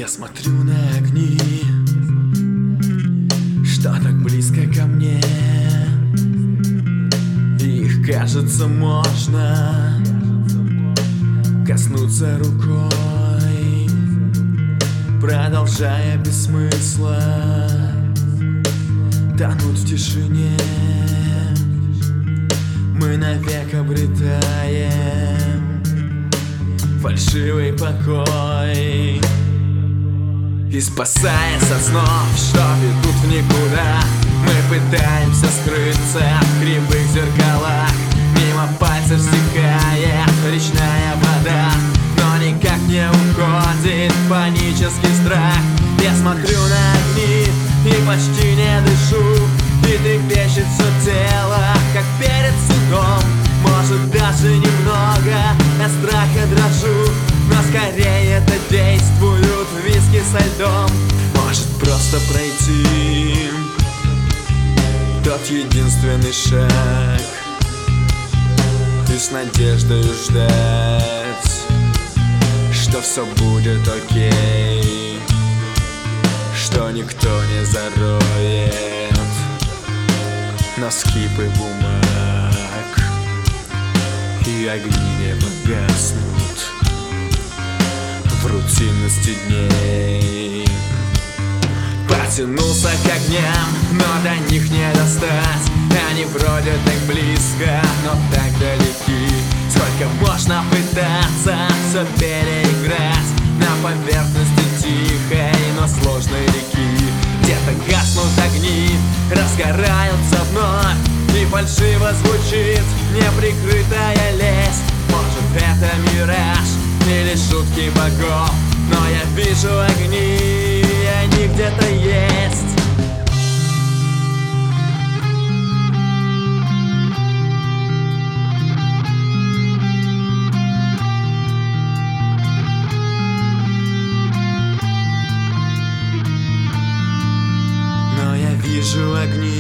Я смотрю на огни, что так близко ко мне. Их, кажется, можно коснуться рукой, продолжая без смысла тонуть в тишине. Мы навек обретаем фальшивый покой и, спасаясь от снов, что ведут в никуда, мы пытаемся скрыться в кривых зеркалах. Мимо пальцев стекает речная вода, но никак не уходит панический страх. Я смотрю на огни и почти не дышу, и трепещет все тело, как перед судом. Может, даже немного от страха дрожу, но скорее это действуют виски со льдом. Может, просто пройти тот единственный шаг и с надеждой ждать, что все будет окей, что никто не зароет носки бумаг, и огни не погаснут в рутинности дней. Потянулся к огням, но до них не достать. Они вроде так близко, но так далеки. Сколько можно пытаться все переиграть на поверхности тихой, но сложной реки. Где-то гаснут огни, разгораются вновь, и фальшиво звучит неприкрытая лесть. Может, это мираж или шутки богов, но я вижу огни, и они где-то есть. Но я вижу огни,